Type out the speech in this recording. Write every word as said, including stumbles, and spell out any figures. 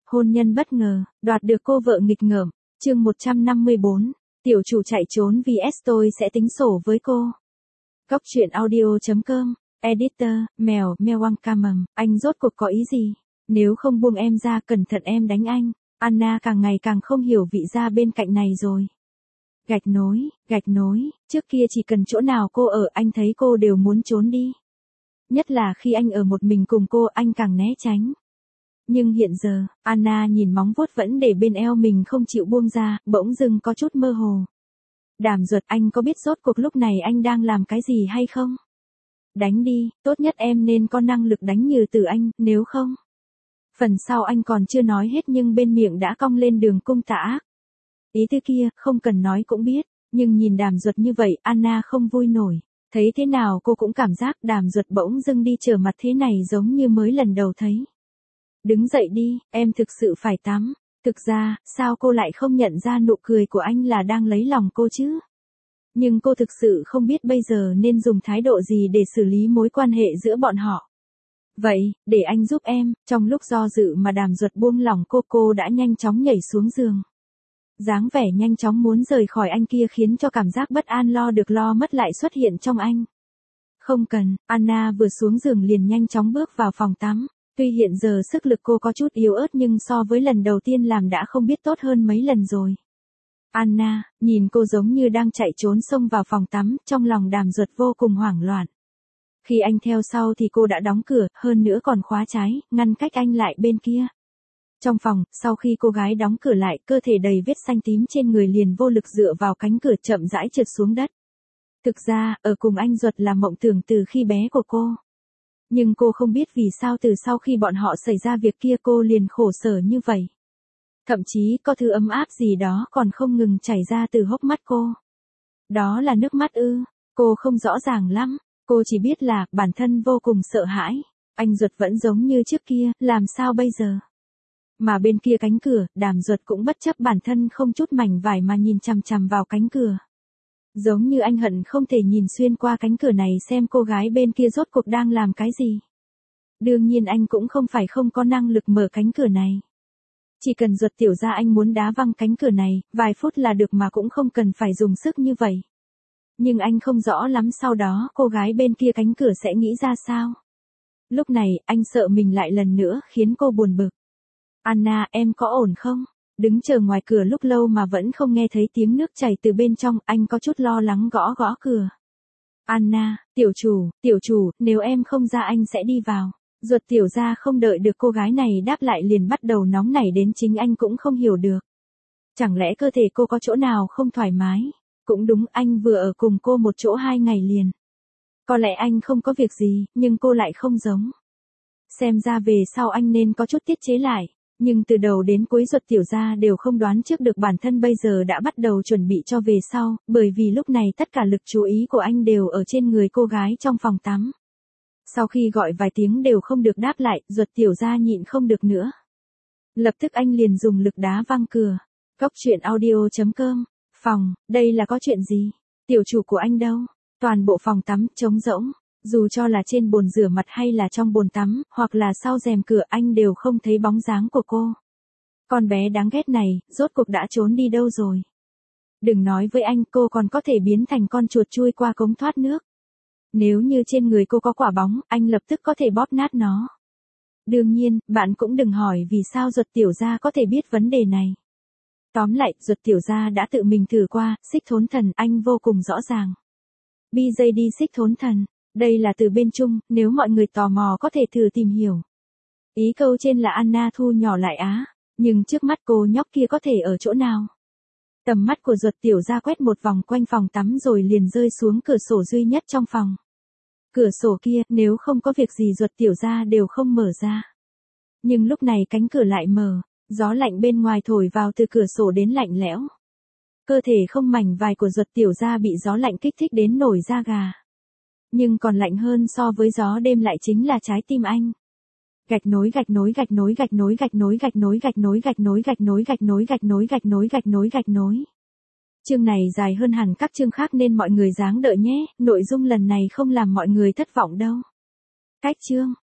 Hôn nhân bất ngờ, đoạt được cô vợ nghịch ngợm. Chương một trăm năm mươi bốn, tiểu chủ chạy trốn vs tôi sẽ tính sổ với cô. Góc truyện audio chấm com, editor, mèo, mèo Wang Camầm, anh rốt cuộc có ý gì? Nếu không buông em ra cẩn thận em đánh anh. Anna càng ngày càng không hiểu vị gia bên cạnh này rồi. Gạch nối, gạch nối, trước kia chỉ cần chỗ nào cô ở anh thấy cô đều muốn trốn đi. Nhất là khi anh ở một mình cùng cô anh càng né tránh. Nhưng hiện giờ, Anna nhìn móng vuốt vẫn để bên eo mình không chịu buông ra, bỗng dưng có chút mơ hồ. Đàm Duật, anh có biết rốt cuộc lúc này anh đang làm cái gì hay không? Đánh đi, tốt nhất em nên có năng lực đánh như từ anh, nếu không. Phần sau anh còn chưa nói hết nhưng bên miệng đã cong lên đường cung tà ác. Ý tư kia, không cần nói cũng biết, nhưng nhìn Đàm Duật như vậy, Anna không vui nổi. Thấy thế nào cô cũng cảm giác Đàm Duật bỗng dưng đi trở mặt thế này giống như mới lần đầu thấy. Đứng dậy đi, em thực sự phải tắm. Thực ra, sao cô lại không nhận ra nụ cười của anh là đang lấy lòng cô chứ? Nhưng cô thực sự không biết bây giờ nên dùng thái độ gì để xử lý mối quan hệ giữa bọn họ. Vậy, để anh giúp em. Trong lúc do dự mà Đàm Duật buông lỏng cô, cô đã nhanh chóng nhảy xuống giường. Dáng vẻ nhanh chóng muốn rời khỏi anh kia khiến cho cảm giác bất an lo được lo mất lại xuất hiện trong anh. Không cần, Anna vừa xuống giường liền nhanh chóng bước vào phòng tắm. Tuy hiện giờ sức lực cô có chút yếu ớt nhưng so với lần đầu tiên làm đã không biết tốt hơn mấy lần rồi. Anna, nhìn cô giống như đang chạy trốn xông vào phòng tắm, trong lòng Đàm Duật vô cùng hoảng loạn. Khi anh theo sau thì cô đã đóng cửa, hơn nữa còn khóa trái, ngăn cách anh lại bên kia. Trong phòng, sau khi cô gái đóng cửa lại, cơ thể đầy vết xanh tím trên người liền vô lực dựa vào cánh cửa chậm rãi trượt xuống đất. Thực ra, ở cùng anh Duật là mộng tưởng từ khi bé của cô. Nhưng cô không biết vì sao từ sau khi bọn họ xảy ra việc kia cô liền khổ sở như vậy. Thậm chí có thứ ấm áp gì đó còn không ngừng chảy ra từ hốc mắt cô. Đó là nước mắt ư, cô không rõ ràng lắm, cô chỉ biết là bản thân vô cùng sợ hãi. Anh Duật vẫn giống như trước kia, làm sao bây giờ? Mà bên kia cánh cửa, Đàm Duật cũng bất chấp bản thân không chút mảnh vải mà nhìn chằm chằm vào cánh cửa. Giống như anh hận không thể nhìn xuyên qua cánh cửa này xem cô gái bên kia rốt cuộc đang làm cái gì. Đương nhiên anh cũng không phải không có năng lực mở cánh cửa này. Chỉ cần Duật tiểu ra anh muốn đá văng cánh cửa này, vài phút là được mà cũng không cần phải dùng sức như vậy. Nhưng anh không rõ lắm sau đó cô gái bên kia cánh cửa sẽ nghĩ ra sao. Lúc này, anh sợ mình lại lần nữa khiến cô buồn bực. Anna, em có ổn không? Đứng chờ ngoài cửa lúc lâu mà vẫn không nghe thấy tiếng nước chảy từ bên trong, anh có chút lo lắng gõ gõ cửa. Anna, tiểu chủ, tiểu chủ, nếu em không ra anh sẽ đi vào. Duật tiểu ra không đợi được cô gái này đáp lại liền bắt đầu nóng nảy đến chính anh cũng không hiểu được. Chẳng lẽ cơ thể cô có chỗ nào không thoải mái? Cũng đúng, anh vừa ở cùng cô một chỗ hai ngày liền. Có lẽ anh không có việc gì, nhưng cô lại không giống. Xem ra về sau anh nên có chút tiết chế lại. Nhưng từ đầu đến cuối Duật tiểu gia đều không đoán trước được bản thân bây giờ đã bắt đầu chuẩn bị cho về sau, bởi vì lúc này tất cả lực chú ý của anh đều ở trên người cô gái trong phòng tắm. Sau khi gọi vài tiếng đều không được đáp lại, Duật tiểu gia nhịn không được nữa. Lập tức anh liền dùng lực đá văng cửa. Góc truyện audio chấm com, phòng, đây là có chuyện gì? Tiểu chủ của anh đâu? Toàn bộ phòng tắm trống rỗng. Dù cho là trên bồn rửa mặt hay là trong bồn tắm, hoặc là sau rèm cửa anh đều không thấy bóng dáng của cô. Con bé đáng ghét này, rốt cuộc đã trốn đi đâu rồi? Đừng nói với anh, cô còn có thể biến thành con chuột chui qua cống thoát nước. Nếu như trên người cô có quả bóng, anh lập tức có thể bóp nát nó. Đương nhiên, bạn cũng đừng hỏi vì sao Duật tiểu gia có thể biết vấn đề này. Tóm lại, Duật tiểu gia đã tự mình thử qua, xích thốn thần, anh vô cùng rõ ràng. bê gi đê xích thốn thần. Đây là từ bên Trung, nếu mọi người tò mò có thể thử tìm hiểu. Ý câu trên là Anna thu nhỏ lại á, nhưng trước mắt cô nhóc kia có thể ở chỗ nào? Tầm mắt của Duật tiểu gia quét một vòng quanh phòng tắm rồi liền rơi xuống cửa sổ duy nhất trong phòng. Cửa sổ kia, nếu không có việc gì Duật tiểu gia đều không mở ra. Nhưng lúc này cánh cửa lại mở, gió lạnh bên ngoài thổi vào từ cửa sổ đến lạnh lẽo. Cơ thể không mảnh vải của Duật tiểu gia bị gió lạnh kích thích đến nổi da gà. Nhưng còn lạnh hơn so với gió đêm lại chính là trái tim anh. Gạch nối gạch nối gạch nối gạch nối gạch nối gạch nối gạch nối gạch nối gạch nối gạch nối gạch nối gạch nối gạch nối gạch nối. Chương này dài hơn hẳn các chương khác nên mọi người dáng đợi nhé, nội dung lần này không làm mọi người thất vọng đâu. Cách chương,